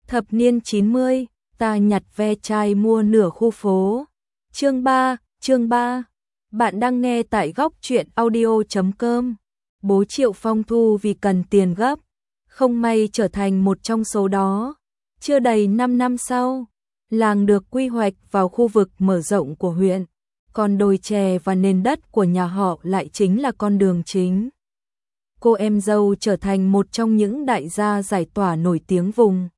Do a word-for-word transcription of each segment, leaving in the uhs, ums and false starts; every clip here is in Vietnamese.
Thập niên chín mươi, ta nhặt ve chai mua nửa khu phố. Chương ba, chương ba. Bạn đang nghe tại góc truyện audio chấm com. Bố Triệu Phong Thu vì cần tiền gấp, không may trở thành một trong số đó. Chưa đầy năm năm sau, làng được quy hoạch vào khu vực mở rộng của huyện, còn đồi chè và nền đất của nhà họ lại chính là con đường chính. Cô em dâu trở thành một trong những đại gia giải tỏa nổi tiếng vùng.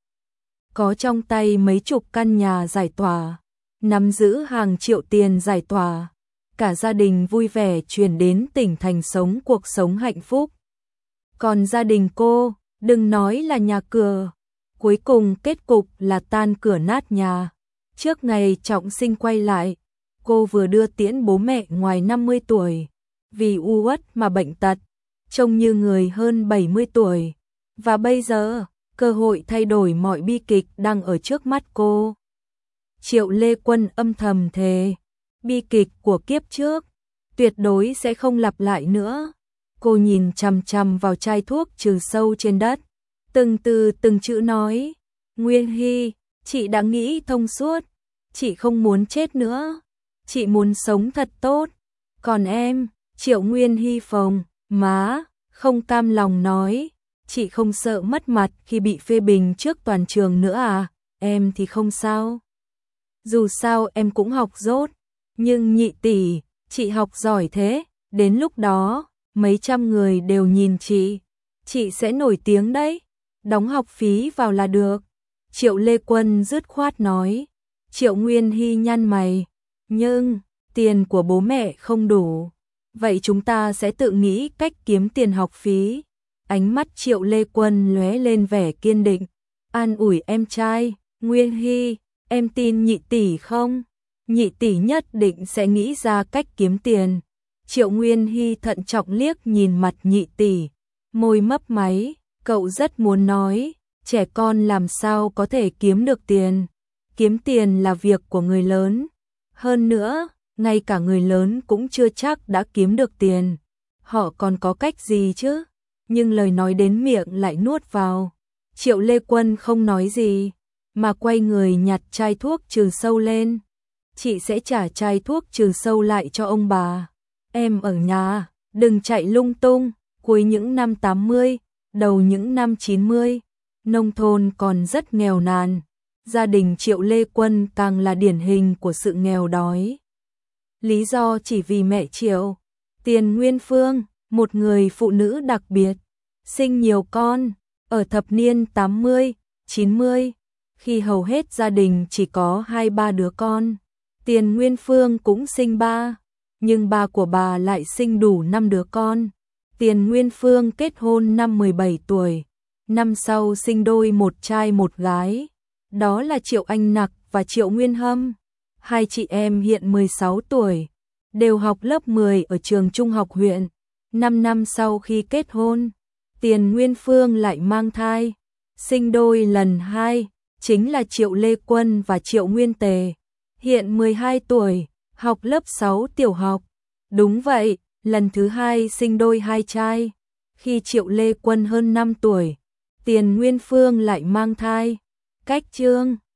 Có trong tay mấy chục căn nhà giải tỏa, nắm giữ hàng triệu tiền giải tỏa. Cả gia đình vui vẻ chuyển đến tỉnh thành sống cuộc sống hạnh phúc. Còn gia đình cô, đừng nói là nhà cửa, cuối cùng kết cục là tan cửa nát nhà. Trước ngày trọng sinh quay lại, cô vừa đưa tiễn bố mẹ ngoài năm mươi tuổi, vì u uất mà bệnh tật, trông như người hơn bảy mươi tuổi. Và bây giờ, cơ hội thay đổi mọi bi kịch đang ở trước mắt cô. Triệu Lê Quân âm thầm thề, bi kịch của kiếp trước tuyệt đối sẽ không lặp lại nữa. Cô nhìn chằm chằm vào chai thuốc trừ sâu trên đất, từng từ từng chữ nói, Nguyên Hy, chị đã nghĩ thông suốt, chị không muốn chết nữa, chị muốn sống thật tốt. Còn em, Triệu Nguyên Hy phồng má, không cam lòng nói, chị không sợ mất mặt khi bị phê bình trước toàn trường nữa à? Em thì không sao. Dù sao em cũng học dốt, nhưng nhị tỷ, chị học giỏi thế, đến lúc đó, mấy trăm người đều nhìn chị, chị sẽ nổi tiếng đấy, đóng học phí vào là được. Triệu Lê Quân dứt khoát nói. Triệu Nguyên Hy nhăn mày, nhưng tiền của bố mẹ không đủ, vậy chúng ta sẽ tự nghĩ cách kiếm tiền học phí. Ánh mắt Triệu Lê Quân lóe lên vẻ kiên định, an ủi em trai, Nguyên Hy, em tin nhị tỷ không? Nhị tỷ nhất định sẽ nghĩ ra cách kiếm tiền. Triệu Nguyên Hy thận trọng liếc nhìn mặt nhị tỷ, môi mấp máy, cậu rất muốn nói, trẻ con làm sao có thể kiếm được tiền. Kiếm tiền là việc của người lớn. Hơn nữa, ngay cả người lớn cũng chưa chắc đã kiếm được tiền. Họ còn có cách gì chứ? Nhưng lời nói đến miệng lại nuốt vào. Triệu Lê Quân không nói gì, mà quay người nhặt chai thuốc trừ sâu lên. Chị sẽ trả chai thuốc trừ sâu lại cho ông bà. Em ở nhà, đừng chạy lung tung. Cuối những năm tám mươi, đầu những năm chín mươi, nông thôn còn rất nghèo nàn. Gia đình Triệu Lê Quân càng là điển hình của sự nghèo đói. Lý do chỉ vì mẹ Triệu Tiền Nguyên Phương, một người phụ nữ đặc biệt, sinh nhiều con. Ở thập niên tám mươi, chín mươi, khi hầu hết gia đình chỉ có hai ba đứa con, Tiền Nguyên Phương cũng sinh ba, nhưng ba của bà lại sinh đủ năm đứa con. Tiền Nguyên Phương kết hôn năm mười bảy tuổi, năm sau sinh đôi một trai một gái. Đó là Triệu Anh Nặc và Triệu Nguyên Hâm. Hai chị em hiện mười sáu tuổi, đều học lớp mười ở trường trung học huyện. Năm năm sau khi kết hôn, Tiền Nguyên Phương lại mang thai, sinh đôi lần hai, chính là Triệu Lê Quân và Triệu Nguyên Tề. Hiện mười hai tuổi, học lớp sáu tiểu học. Đúng vậy, lần thứ hai sinh đôi hai trai. Khi Triệu Lê Quân hơn năm tuổi, Tiền Nguyên Phương lại mang thai. Cách chương